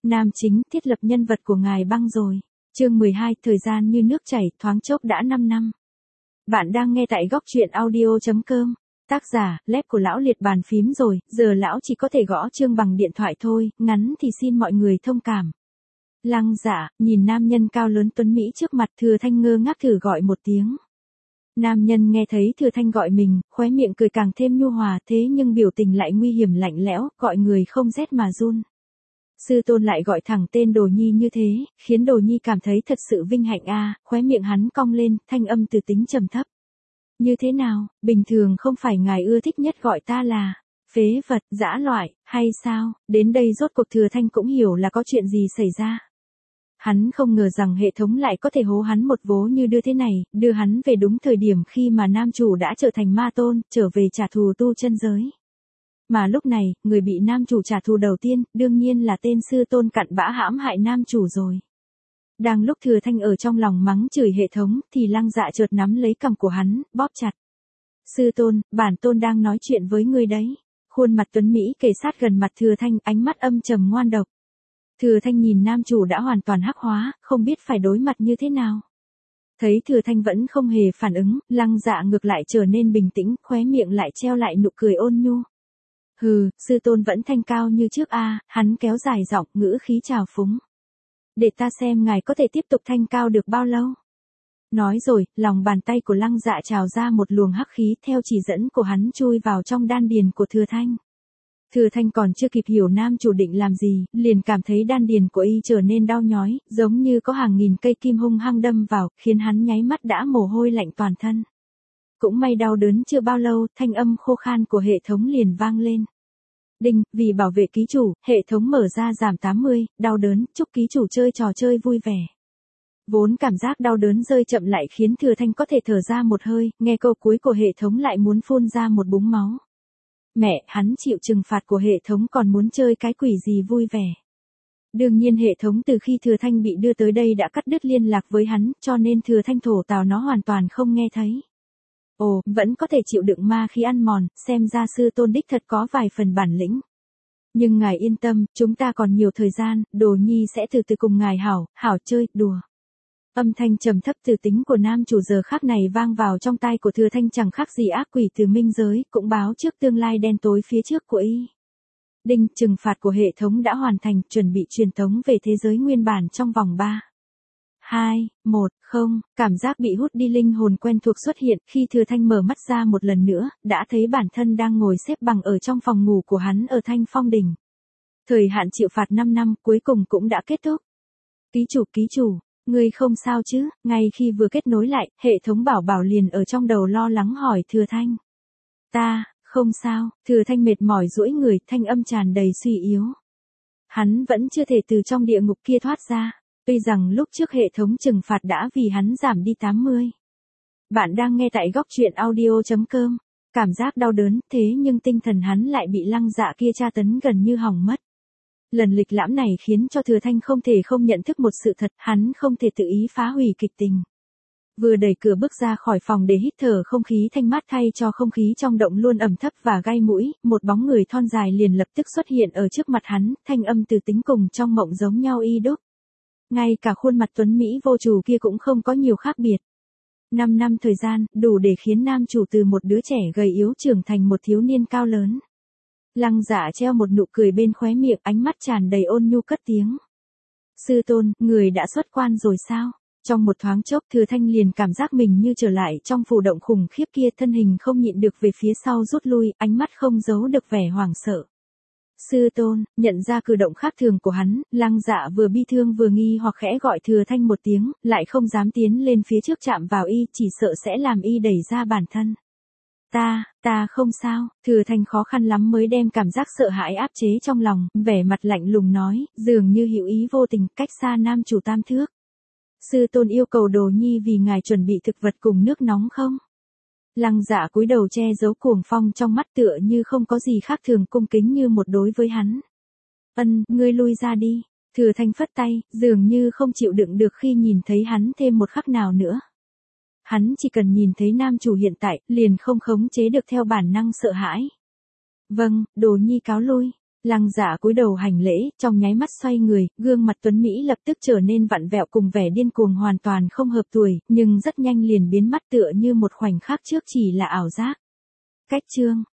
Nam chính thiết lập nhân vật của ngài băng rồi. Chương 12, thời gian như nước chảy, thoáng chốc đã 5 năm. Bạn đang nghe tại góc truyện audio.com. Tác giả, lép của lão liệt bàn phím rồi, giờ lão chỉ có thể gõ chương bằng điện thoại thôi, ngắn thì xin mọi người thông cảm. Lăng Dạ, nhìn nam nhân cao lớn tuấn Mỹ trước mặt Thừa Thanh ngơ ngác thử gọi một tiếng. Nam nhân nghe thấy Thừa Thanh gọi mình, khóe miệng cười càng thêm nhu hòa thế nhưng biểu tình lại nguy hiểm lạnh lẽo, gọi người không rét mà run. Sư tôn lại gọi thẳng tên Đồ Nhi như thế, khiến Đồ Nhi cảm thấy thật sự vinh hạnh a. Khóe miệng hắn cong lên, thanh âm từ tính trầm thấp. Như thế nào, bình thường không phải ngài ưa thích nhất gọi ta là phế vật, dã loại, hay sao? Đến đây rốt cuộc Thừa Thanh cũng hiểu là có chuyện gì xảy ra. Hắn không ngờ rằng hệ thống lại có thể hố hắn một vố như đưa thế này, đưa hắn về đúng thời điểm khi mà nam chủ đã trở thành ma tôn, trở về trả thù tu chân giới. Mà lúc này, người bị nam chủ trả thù đầu tiên, đương nhiên là tên sư tôn cặn bã hãm hại nam chủ rồi. Đang lúc Thừa Thanh ở trong lòng mắng chửi hệ thống, thì Lăng Dạ chợt nắm lấy cằm của hắn, bóp chặt. Sư tôn, bản tôn đang nói chuyện với ngươi đấy. Khuôn mặt tuấn Mỹ kề sát gần mặt Thừa Thanh, ánh mắt âm trầm ngoan độc. Thừa Thanh nhìn nam chủ đã hoàn toàn hắc hóa, không biết phải đối mặt như thế nào. Thấy Thừa Thanh vẫn không hề phản ứng, Lăng Dạ ngược lại trở nên bình tĩnh, khóe miệng lại treo lại nụ cười ôn nhu. Hừ, sư tôn vẫn thanh cao như trước a. Hắn kéo dài giọng, ngữ khí trào phúng. Để ta xem ngài có thể tiếp tục thanh cao được bao lâu. Nói rồi, lòng bàn tay của Lăng Dạ trào ra một luồng hắc khí theo chỉ dẫn của hắn chui vào trong đan điền của Thừa Thanh. Thừa Thanh còn chưa kịp hiểu nam chủ định làm gì, liền cảm thấy đan điền của y trở nên đau nhói, giống như có hàng nghìn cây kim hung hăng đâm vào, khiến hắn nháy mắt đã mồ hôi lạnh toàn thân. Cũng may đau đớn chưa bao lâu, thanh âm khô khan của hệ thống liền vang lên. Đinh, vì bảo vệ ký chủ, hệ thống mở ra giảm 80, đau đớn, chúc ký chủ chơi trò chơi vui vẻ. Vốn cảm giác đau đớn rơi chậm lại khiến Thừa Thanh có thể thở ra một hơi, nghe câu cuối của hệ thống lại muốn phun ra một búng máu. Mẹ, hắn chịu trừng phạt của hệ thống còn muốn chơi cái quỷ gì vui vẻ. Đương nhiên hệ thống từ khi Thừa Thanh bị đưa tới đây đã cắt đứt liên lạc với hắn, cho nên Thừa Thanh thổ tào nó hoàn toàn không nghe thấy. Ồ, vẫn có thể chịu đựng ma khi ăn mòn, xem ra sư tôn đích thật có vài phần bản lĩnh. Nhưng ngài yên tâm, chúng ta còn nhiều thời gian, Đồ Nhi sẽ từ từ cùng ngài hảo chơi, đùa. Âm thanh trầm thấp từ tính của nam chủ giờ khắc này vang vào trong tai của Thừa Thanh chẳng khác gì ác quỷ từ minh giới, cũng báo trước tương lai đen tối phía trước của y. Đinh, trừng phạt của hệ thống đã hoàn thành, chuẩn bị truyền tống về thế giới nguyên bản trong vòng 3, 2, 1, 0, cảm giác bị hút đi linh hồn quen thuộc xuất hiện khi Thừa Thanh mở mắt ra một lần nữa, đã thấy bản thân đang ngồi xếp bằng ở trong phòng ngủ của hắn ở Thanh Phong Đỉnh. Thời hạn chịu phạt 5 năm cuối cùng cũng đã kết thúc. Ký chủ, ngươi không sao chứ? Ngay khi vừa kết nối lại, hệ thống bảo liền ở trong đầu lo lắng hỏi Thừa Thanh. Ta, không sao, Thừa Thanh mệt mỏi duỗi người, thanh âm tràn đầy suy yếu. Hắn vẫn chưa thể từ trong địa ngục kia thoát ra. Tuy rằng lúc trước hệ thống trừng phạt đã vì hắn giảm đi 80. Bạn đang nghe tại góc truyện audio.com. Cảm giác đau đớn, thế nhưng tinh thần hắn lại bị Lăng Dạ kia tra tấn gần như hỏng mất. Lần lịch lãm này khiến cho Thừa Thanh không thể không nhận thức một sự thật, hắn không thể tự ý phá hủy kịch tình. Vừa đẩy cửa bước ra khỏi phòng để hít thở không khí thanh mát thay cho không khí trong động luôn ẩm thấp và gai mũi, một bóng người thon dài liền lập tức xuất hiện ở trước mặt hắn, thanh âm từ tính cùng trong mộng giống nhau y đúc. Ngay cả khuôn mặt tuấn Mỹ vô chủ kia cũng không có nhiều khác biệt. 5 năm thời gian, đủ để khiến nam chủ từ một đứa trẻ gầy yếu trưởng thành một thiếu niên cao lớn. Lăng Dạ treo một nụ cười bên khóe miệng, ánh mắt tràn đầy ôn nhu cất tiếng. Sư tôn, người đã xuất quan rồi sao? Trong một thoáng chốc Thừa Thanh liền cảm giác mình như trở lại trong phù động khủng khiếp kia, thân hình không nhịn được về phía sau rút lui, ánh mắt không giấu được vẻ hoảng sợ. Sư tôn, nhận ra cử động khác thường của hắn, Lăng Dạ vừa bi thương vừa nghi hoặc khẽ gọi Thừa Thanh một tiếng, lại không dám tiến lên phía trước chạm vào y, chỉ sợ sẽ làm y đẩy ra bản thân. Ta không sao, Thừa Thanh khó khăn lắm mới đem cảm giác sợ hãi áp chế trong lòng, vẻ mặt lạnh lùng nói, dường như hữu ý vô tình, cách xa nam chủ 3 thước. Sư tôn yêu cầu Đồ Nhi vì ngài chuẩn bị thực vật cùng nước nóng không? Lăng Dạ cúi đầu che giấu cuồng phong trong mắt tựa như không có gì khác thường, cung kính như một đối với hắn. Ngươi lui ra đi. Thừa Thanh phất tay, dường như không chịu đựng được khi nhìn thấy hắn thêm một khắc nào nữa. Hắn chỉ cần nhìn thấy nam chủ hiện tại, liền không khống chế được theo bản năng sợ hãi. Vâng, Đồ Nhi cáo lui. Lăng Dạ cúi đầu hành lễ, trong nháy mắt xoay người, gương mặt tuấn Mỹ lập tức trở nên vặn vẹo cùng vẻ điên cuồng hoàn toàn không hợp tuổi, nhưng rất nhanh liền biến mất tựa như một khoảnh khắc trước chỉ là ảo giác. Cách chương